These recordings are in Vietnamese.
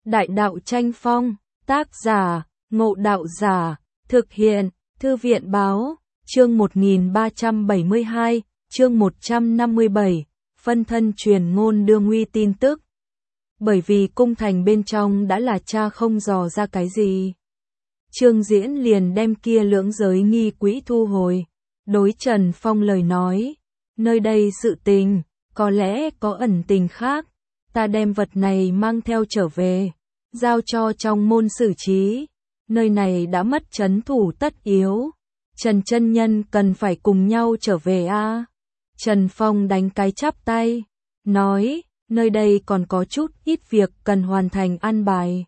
Đại đạo tranh phong, tác giả, Ngộ Đạo Giả, thực hiện, Thư viện báo, chương 1372, chương 157, phân thân truyền ngôn đưa nguy tin tức. Bởi vì cung thành bên trong đã là cha không dò ra cái gì. Trương Diễn liền đem kia lưỡng giới nghi quỹ thu hồi, đối Trần Phong lời nói, nơi đây sự tình, có lẽ có ẩn tình khác, ta đem vật này mang theo trở về, giao cho trong môn xử trí, nơi này đã mất trấn thủ tất yếu, Trần chân nhân cần phải cùng nhau trở về a. Trần Phong đánh cái chắp tay, nói, nơi đây còn có chút ít việc cần hoàn thành an bài,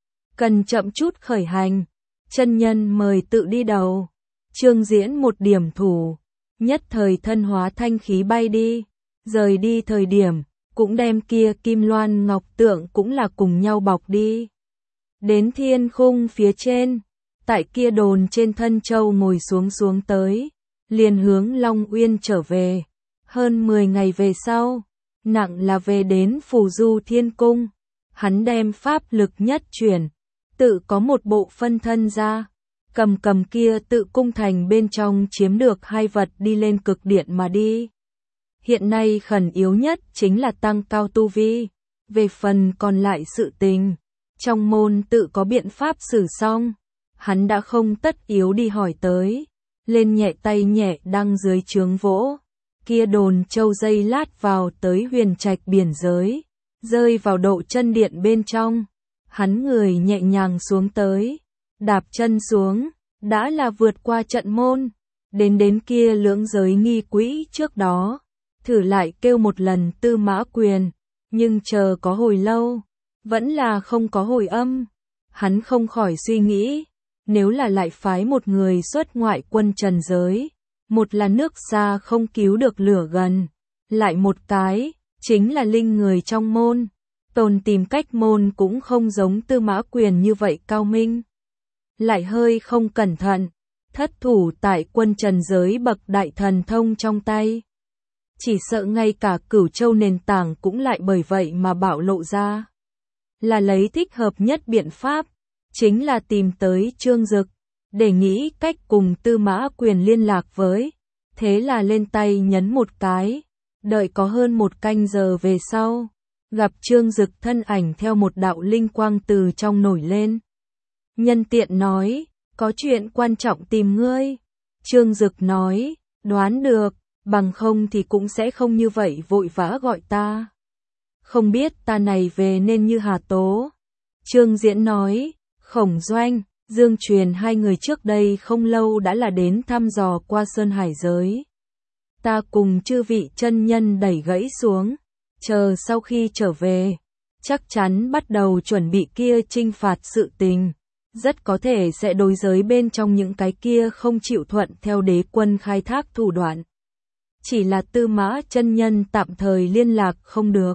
cần chậm chút khởi hành, chân nhân mời tự đi đầu. Trương Diễn một điểm thủ, nhất thời thân hóa thanh khí bay đi, rời đi thời điểm, cũng đem kia kim loan ngọc tượng cũng là cùng nhau bọc đi. Đến thiên khung phía trên, tại kia đồn trên thân châu ngồi xuống tới, liền hướng Long Uyên trở về. Hơn 10 ngày về sau, nặng là về đến Phù Du Thiên Cung, hắn đem pháp lực nhất chuyển, tự có một bộ phân thân ra, cầm kia tự cung thành bên trong chiếm được hai vật đi lên cực điện mà đi. Hiện nay khẩn yếu nhất chính là tăng cao tu vi, về phần còn lại sự tình, trong môn tự có biện pháp xử xong, hắn đã không tất yếu đi hỏi tới, lên nhẹ tay nhẹ đăng dưới trướng vỗ, kia đồn châu dây lát vào tới huyền trạch biển giới, rơi vào độ chân điện bên trong, hắn người nhẹ nhàng xuống tới, đạp chân xuống, đã là vượt qua trận môn, đến kia lưỡng giới nghi quỹ trước đó, thử lại kêu một lần Tư Mã Quyền, nhưng chờ có hồi lâu, vẫn là không có hồi âm, hắn không khỏi suy nghĩ, nếu là lại phái một người xuất ngoại quân trần giới, một là nước xa không cứu được lửa gần, lại một cái, chính là linh người trong môn, tồn tìm cách môn cũng không giống Tư Mã Quyền như vậy cao minh. Lại hơi không cẩn thận, thất thủ tại quân trần giới bậc đại thần thông trong tay. Chỉ sợ ngay cả Cửu Châu nền tảng cũng lại bởi vậy mà bạo lộ ra. Là lấy thích hợp nhất biện pháp, chính là tìm tới Trương Dực, để nghĩ cách cùng Tư Mã Quyền liên lạc với. Thế là lên tay nhấn một cái, đợi có hơn một canh giờ về sau, gặp Trương Dực thân ảnh theo một đạo linh quang từ trong nổi lên. Nhân tiện nói, có chuyện quan trọng tìm ngươi. Trương Dực nói, đoán được, bằng không thì cũng sẽ không như vậy vội vã gọi ta. Không biết ta này về nên như Hà Tố. Trương Diễn nói, Khổng Doanh, Dương Truyền hai người trước đây không lâu đã là đến thăm dò qua Sơn Hải giới. Ta cùng chư vị chân nhân đẩy gãy xuống, chờ sau khi trở về, chắc chắn bắt đầu chuẩn bị kia trinh phạt sự tình. Rất có thể sẽ đối giới bên trong những cái kia không chịu thuận theo đế quân khai thác thủ đoạn. Chỉ là Tư Mã chân nhân tạm thời liên lạc không được.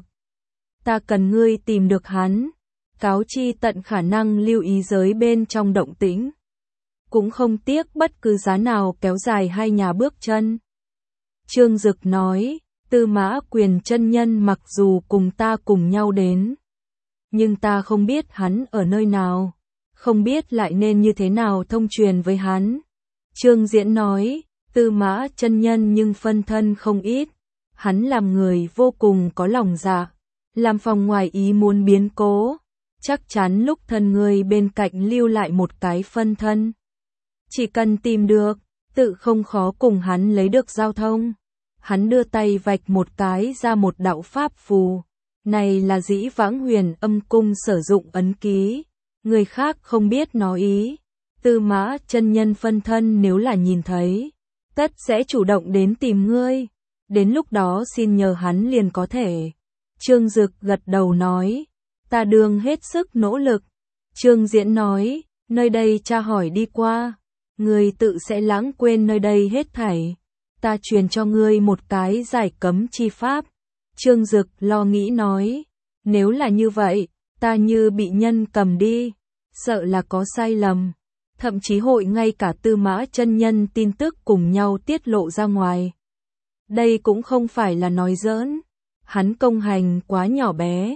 Ta cần ngươi tìm được hắn, cáo chi tận khả năng lưu ý giới bên trong động tĩnh. Cũng không tiếc bất cứ giá nào kéo dài hai nhà bước chân. Trương Dực nói, Tư Mã Quyền chân nhân mặc dù cùng ta cùng nhau đến, nhưng ta không biết hắn ở nơi nào, không biết lại nên như thế nào thông truyền với hắn. Trương Diễn nói, Tư Mã chân nhân nhưng phân thân không ít, hắn làm người vô cùng có lòng dạ, làm phòng ngoài ý muốn biến cố, chắc chắn lúc thân người bên cạnh lưu lại một cái phân thân. Chỉ cần tìm được, tự không khó cùng hắn lấy được giao thông. Hắn đưa tay vạch một cái ra một đạo pháp phù, này là dĩ vãng Huyền Âm cung sử dụng ấn ký, người khác không biết nó ý. Tư Mã chân nhân phân thân nếu là nhìn thấy, tất sẽ chủ động đến tìm ngươi, đến lúc đó xin nhờ hắn liền có thể. Trương Dực gật đầu nói, ta đương hết sức nỗ lực. Trương Diễn nói, nơi đây tra hỏi đi qua, ngươi tự sẽ lãng quên nơi đây hết thảy. Ta truyền cho ngươi một cái giải cấm chi pháp. Trương Dực lo nghĩ nói, nếu là như vậy, ta như bị nhân cầm đi, sợ là có sai lầm. Thậm chí hội ngay cả Tư Mã chân nhân tin tức cùng nhau tiết lộ ra ngoài. Đây cũng không phải là nói giỡn, hắn công hành quá nhỏ bé,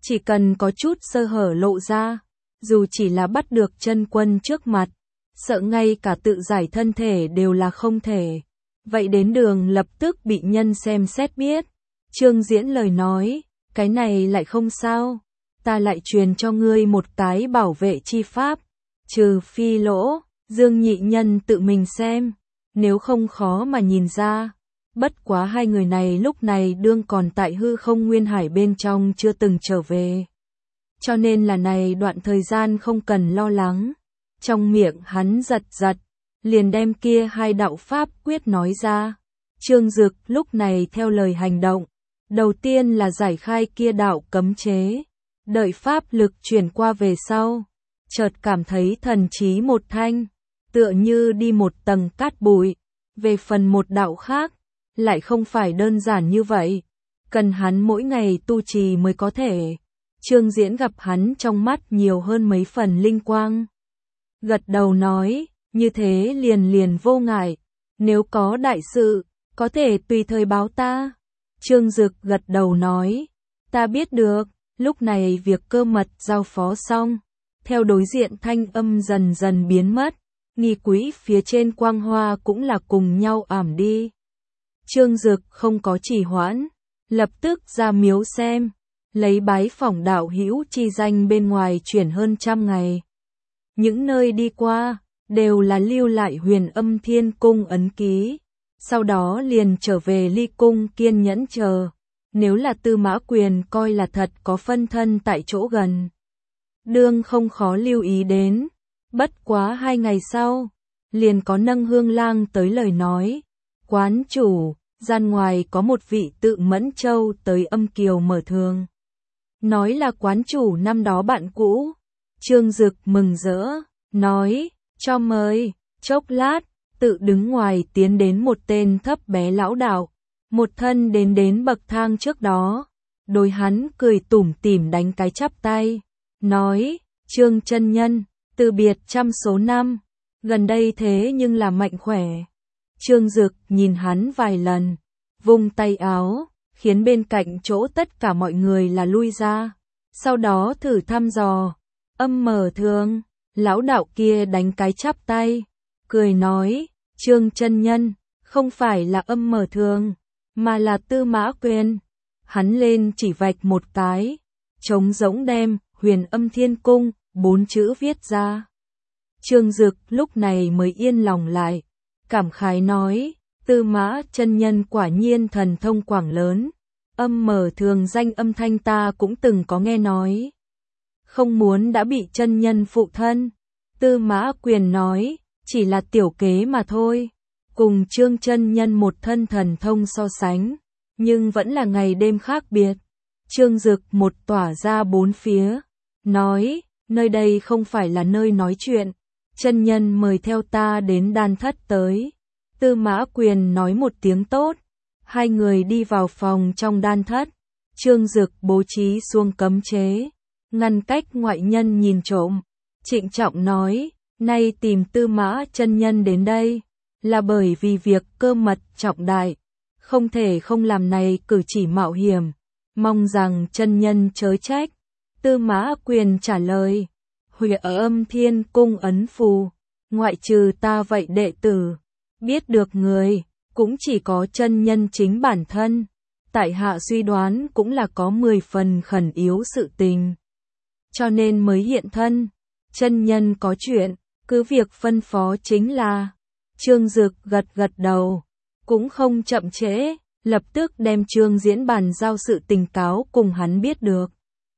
Chỉ cần có chút sơ hở lộ ra, dù chỉ là bắt được chân quân trước mặt, sợ ngay cả tự giải thân thể đều là không thể. Vậy đến đường lập tức bị nhân xem xét biết. Trương Diễn lời nói, cái này lại không sao, ta lại truyền cho ngươi một cái bảo vệ chi pháp, trừ phi lỗ, Dương nhị nhân tự mình xem, nếu không khó mà nhìn ra. Bất quá hai người này lúc này đương còn tại hư không nguyên hải bên trong chưa từng trở về. Cho nên là này đoạn thời gian không cần lo lắng. Trong miệng hắn giật giật, liền đem kia hai đạo pháp quyết nói ra. Trương Dực lúc này theo lời hành động. Đầu tiên là giải khai kia đạo cấm chế. Đợi pháp lực chuyển qua về sau. Chợt cảm thấy thần trí một thanh. Tựa như đi một tầng cát bụi. Về phần một đạo khác. Lại không phải đơn giản như vậy. Cần hắn mỗi ngày tu trì mới có thể. Trương Diễn gặp hắn trong mắt nhiều hơn mấy phần linh quang. Gật đầu nói, như thế liền vô ngại. Nếu có đại sự, có thể tùy thời báo ta. Trương Dực gật đầu nói, ta biết được. Lúc này việc cơ mật giao phó xong. Theo đối diện thanh âm dần dần biến mất. Nghi quỹ phía trên quang hoa cũng là cùng nhau ảm đi. Trương Dực không có trì hoãn, lập tức ra miếu xem, lấy bái phỏng đạo hữu chi danh bên ngoài chuyển hơn 100 ngày. Những nơi đi qua, đều là lưu lại Huyền Âm Thiên Cung ấn ký, sau đó liền trở về Ly Cung kiên nhẫn chờ, nếu là Tư Mã Quyền coi là thật có phân thân tại chỗ gần. Đương không khó lưu ý đến, bất quá 2 ngày sau, liền có nâng hương lang tới lời nói. Quán chủ, gian ngoài có một vị tự Mẫn Châu tới Âm Kiều mở thường. Nói là quán chủ năm đó bạn cũ. Trương Dực mừng rỡ, nói, cho mời. Chốc lát, tự đứng ngoài tiến đến một tên thấp bé lão đạo. Một thân đến bậc thang trước đó. Đối hắn cười tủm tỉm đánh cái chắp tay. Nói, Trương chân nhân, từ biệt trăm số năm. Gần đây thế nhưng là mạnh khỏe. Trương Dực nhìn hắn vài lần, vung tay áo, khiến bên cạnh chỗ tất cả mọi người là lui ra. Sau đó thử thăm dò, Âm mở thường, lão đạo kia đánh cái chắp tay, cười nói, Trương chân nhân, không phải là Âm mở thường, mà là Tư Mã Quyền. Hắn lên chỉ vạch một cái, trống rỗng đem, Huyền Âm Thiên Cung, 4 chữ viết ra. Trương Dực lúc này mới yên lòng lại. Cảm khái nói, Tư Mã chân nhân quả nhiên thần thông quảng lớn, Âm mở thường danh âm thanh ta cũng từng có nghe nói. Không muốn đã bị chân nhân phụ thân. Tư Mã Quyền nói, chỉ là tiểu kế mà thôi, cùng Trương chân nhân một thân thần thông so sánh, nhưng vẫn là ngày đêm khác biệt. Trương Dực một tỏa ra bốn phía, nói, nơi đây không phải là nơi nói chuyện. Chân nhân mời theo ta đến đan thất tới. Tư Mã Quyền nói một tiếng tốt. Hai người đi vào phòng trong đan thất. Trương Dực bố trí xuông cấm chế, ngăn cách ngoại nhân nhìn trộm. Trịnh trọng nói, nay tìm Tư Mã chân nhân đến đây, là bởi vì việc cơ mật trọng đại. Không thể không làm này cử chỉ mạo hiểm. Mong rằng chân nhân chớ trách. Tư Mã Quyền trả lời. Huyền Âm Thiên Cung ấn phù, ngoại trừ ta vậy đệ tử, biết được người, cũng chỉ có chân nhân chính bản thân. Tại hạ suy đoán cũng là có 10 phần khẩn yếu sự tình, cho nên mới hiện thân. Chân nhân có chuyện, cứ việc phân phó chính là. Trương Dực gật đầu, cũng không chậm trễ, lập tức đem Trương Diễn bàn giao sự tình cáo cùng hắn biết được.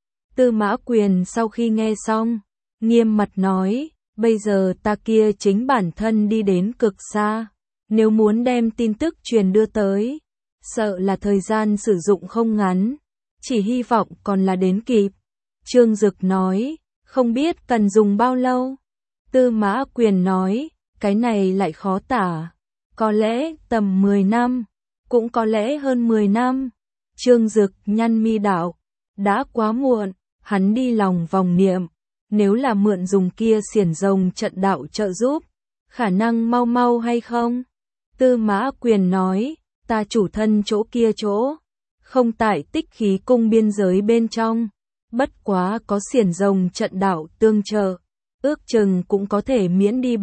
Tư Mã Quyền sau khi nghe xong, nghiêm mặt nói, bây giờ ta kia chính bản thân đi đến cực xa, nếu muốn đem tin tức truyền đưa tới, sợ là thời gian sử dụng không ngắn, chỉ hy vọng còn là đến kịp. Trương Dực nói, không biết cần dùng bao lâu. Tư Mã Quyền nói, cái này lại khó tả, có lẽ tầm 10 năm, cũng có lẽ hơn 10 năm. Trương Dực nhăn mi đạo, đã quá muộn, hắn đi lòng vòng niệm. Nếu là mượn dùng kia xiển rồng trận đạo trợ giúp, khả năng mau hay không? Tư Mã Quyền nói, ta chủ thân chỗ kia chỗ, không tại Tích Khí Cung biên giới bên trong, Bất quá có xiển rồng trận đạo tương trợ, ước chừng cũng có thể miễn đi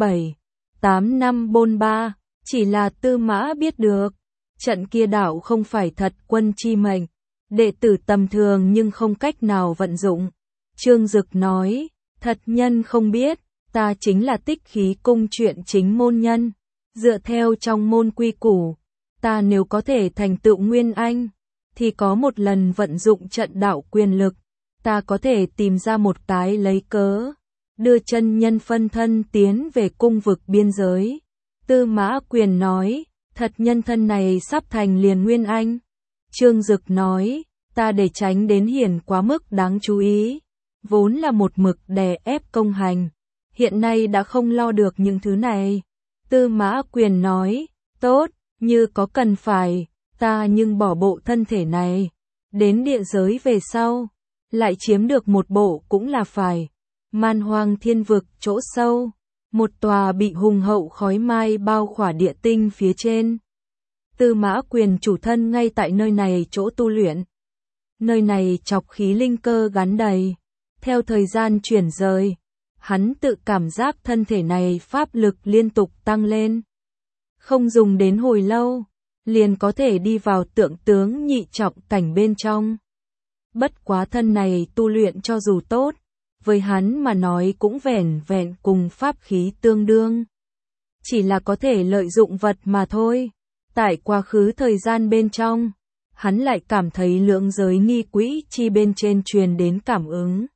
7-8 năm bôn ba, chỉ là Tư Mã biết được. Trận kia đạo không phải thật quân chi mệnh, đệ tử tầm thường nhưng không cách nào vận dụng. Trương Dực nói, thật nhân không biết, ta chính là Tích Khí cung chuyện chính môn nhân. Dựa theo trong môn quy củ, ta nếu có thể thành tựu Nguyên Anh, thì có một lần vận dụng trận đạo quyền lực, ta có thể tìm ra một cái lấy cớ, đưa chân nhân phân thân tiến về cung vực biên giới. Tư Mã Quyền nói, thật nhân thân này sắp thành liền Nguyên Anh. Trương Dực nói, ta để tránh đến hiển quá mức đáng chú ý, vốn là một mực đè ép công hành, hiện nay đã không lo được những thứ này. Tư Mã Quyền nói, tốt, như có cần phải, ta nhưng bỏ bộ thân thể này, đến địa giới về sau, lại chiếm được một bộ cũng là phải. Man Hoang Thiên Vực chỗ sâu, một tòa bị hùng hậu khói mai bao khỏa địa tinh phía trên. Tư Mã Quyền chủ thân ngay tại nơi này chỗ tu luyện. Nơi này chọc khí linh cơ gắn đầy, theo thời gian chuyển rời, hắn tự cảm giác thân thể này pháp lực liên tục tăng lên. Không dùng đến hồi lâu, liền có thể đi vào tượng tướng nhị trọng cảnh bên trong. Bất quá thân này tu luyện cho dù tốt, với hắn mà nói cũng vẻn vẹn cùng pháp khí tương đương. Chỉ là có thể lợi dụng vật mà thôi. Tại quá khứ thời gian bên trong, hắn lại cảm thấy lượng giới nghi quỹ chi bên trên truyền đến cảm ứng.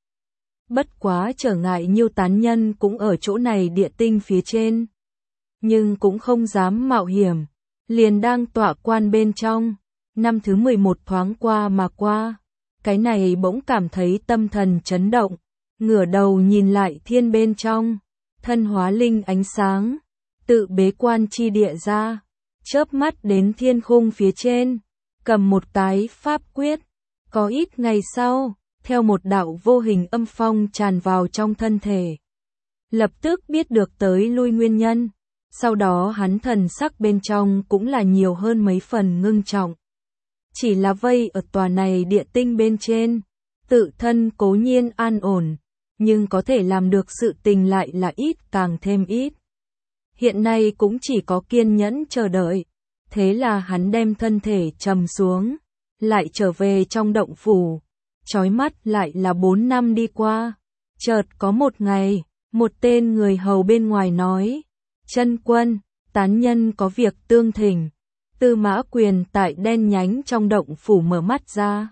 Bất quá trở ngại Nhiêu Tán Nhân cũng ở chỗ này địa tinh phía trên, nhưng cũng không dám mạo hiểm, liền đang tọa quan bên trong. Năm thứ 11 thoáng qua mà qua, cái này bỗng cảm thấy tâm thần chấn động, ngửa đầu nhìn lại thiên bên trong, thân hóa linh ánh sáng, tự bế quan chi địa ra, chớp mắt đến thiên khung phía trên, cầm một cái pháp quyết. Có ít ngày sau, theo một đạo vô hình âm phong tràn vào trong thân thể, lập tức biết được tới lui nguyên nhân. Sau đó hắn thần sắc bên trong cũng là nhiều hơn mấy phần ngưng trọng. Chỉ là vây ở tòa này địa tinh bên trên, tự thân cố nhiên an ổn, nhưng có thể làm được sự tình lại là ít càng thêm ít. Hiện nay cũng chỉ có kiên nhẫn chờ đợi. Thế là hắn đem thân thể trầm xuống, lại trở về trong động phủ. Chói mắt lại là 4 năm đi qua. Chợt có một ngày, một tên người hầu bên ngoài nói, chân quân, tán nhân có việc tương thỉnh. Tư Mã Quyền tại đen nhánh trong động phủ mở mắt ra.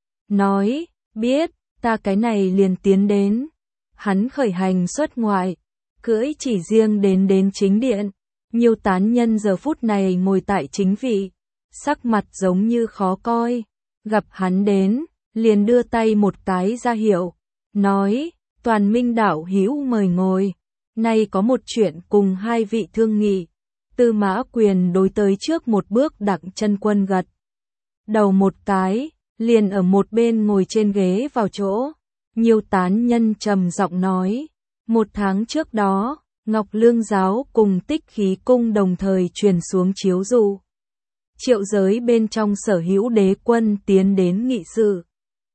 Nói, biết, ta cái này liền tiến đến. Hắn khởi hành xuất ngoại, cưỡi chỉ riêng đến chính điện. Nhiêu Tán Nhân giờ phút này ngồi tại chính vị, sắc mặt giống như khó coi. Gặp hắn đến, liền đưa tay một cái ra hiệu, nói, Toàn Minh đạo hữu mời ngồi. Nay có một chuyện cùng hai vị thương nghị. Tư Mã Quyền đối tới trước một bước Đặng Chân Quân gật đầu một cái, liền ở một bên ngồi trên ghế vào chỗ. Nhiêu Tán Nhân trầm giọng nói, 1 tháng trước đó, Ngọc Lương Giáo cùng Tích Khí cung đồng thời truyền xuống chiếu dụ. Triệu giới bên trong sở hữu đế quân tiến đến nghị sự.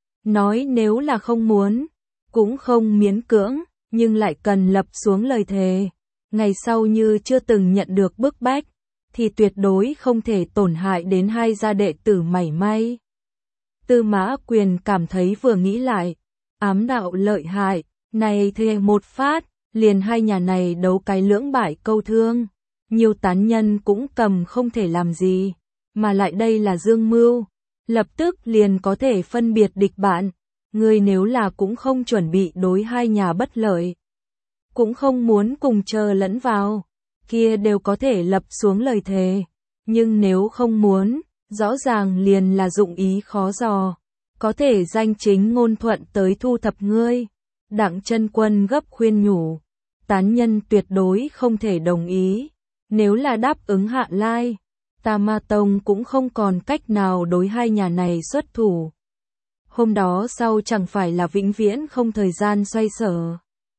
Nói nếu là không muốn, cũng không miễn cưỡng, nhưng lại cần lập xuống lời thề. Ngày sau như chưa từng nhận được bức bách, thì tuyệt đối không thể tổn hại đến hai gia đệ tử mảy may. Tư Mã Quyền cảm thấy vừa nghĩ lại, ám đạo lợi hại, này thề một phát, liền hai nhà này đấu cái lưỡng bại câu thương. Nhiêu Tán Nhân cũng cầm không thể làm gì, mà lại đây là dương mưu, lập tức liền có thể phân biệt địch bạn. Người nếu là cũng không chuẩn bị đối hai nhà bất lợi, cũng không muốn cùng chờ lẫn vào, kia đều có thể lập xuống lời thề. Nhưng nếu không muốn, rõ ràng liền là dụng ý khó dò, có thể danh chính ngôn thuận tới thu thập ngươi. Đặng Chân Quân gấp khuyên nhủ, Tán Nhân tuyệt đối không thể đồng ý. Nếu là đáp ứng hạ lai, Ta Ma Tông cũng không còn cách nào đối hai nhà này xuất thủ. Hôm đó sau chẳng phải là vĩnh viễn không thời gian xoay sở.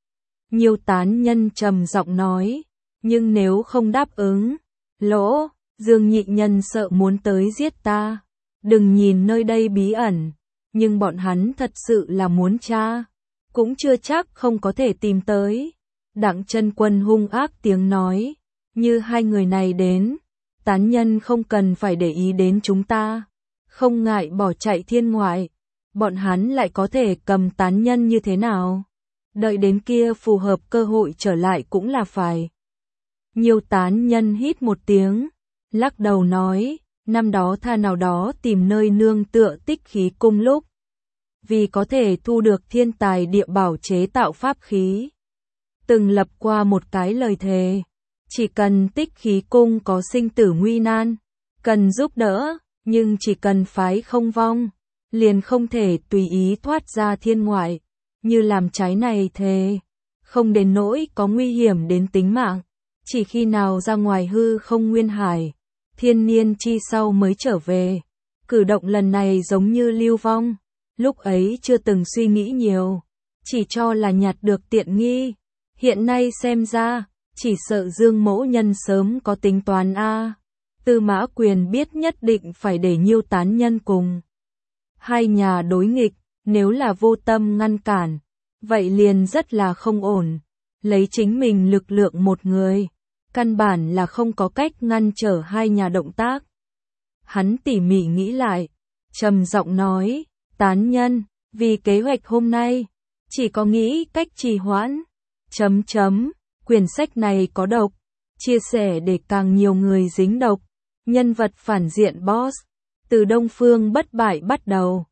Nhiêu Tán Nhân trầm giọng nói, nhưng nếu không đáp ứng, lỗ, Dương nhị nhân sợ muốn tới giết ta. Đừng nhìn nơi đây bí ẩn, nhưng bọn hắn thật sự là muốn tra, cũng chưa chắc không có thể tìm tới. Đặng Chân Quân hung ác tiếng nói, như hai người này đến, tán nhân không cần phải để ý đến chúng ta, không ngại bỏ chạy thiên ngoại, bọn hắn lại có thể cầm tán nhân như thế nào? Đợi đến kia phù hợp cơ hội trở lại cũng là phải. Nhiều tán nhân hít một tiếng, lắc đầu nói, năm đó tha nào đó tìm nơi nương tựa Tích Khí Cung lúc, vì có thể thu được thiên tài địa bảo chế tạo pháp khí, từng lập qua một cái lời thề, chỉ cần Tích Khí Cung có sinh tử nguy nan, cần giúp đỡ, nhưng chỉ cần phái không vong, liền không thể tùy ý thoát ra thiên ngoại, như làm trái này thề, không đến nỗi có nguy hiểm đến tính mạng, chỉ khi nào ra ngoài hư không nguyên hải, thiên niên chi sau mới trở về. Cử động lần này giống như lưu vong, lúc ấy chưa từng suy nghĩ nhiều, chỉ cho là nhặt được tiện nghi, hiện nay xem ra, chỉ sợ Dương mỗ nhân sớm có tính toán a. Tư Mã Quyền biết nhất định phải để Nhiêu tán nhân cùng hai nhà đối nghịch, nếu là vô tâm ngăn cản, vậy liền rất là không ổn. Lấy chính mình lực lượng một người, căn bản là không có cách ngăn trở hai nhà động tác. Hắn tỉ mỉ nghĩ lại, trầm giọng nói, tán nhân, vì kế hoạch hôm nay, chỉ có nghĩ cách trì hoãn. Quyển sách này có độc, chia sẻ để càng nhiều người dính độc. Nhân vật phản diện boss, từ Đông Phương Bất Bại bắt đầu,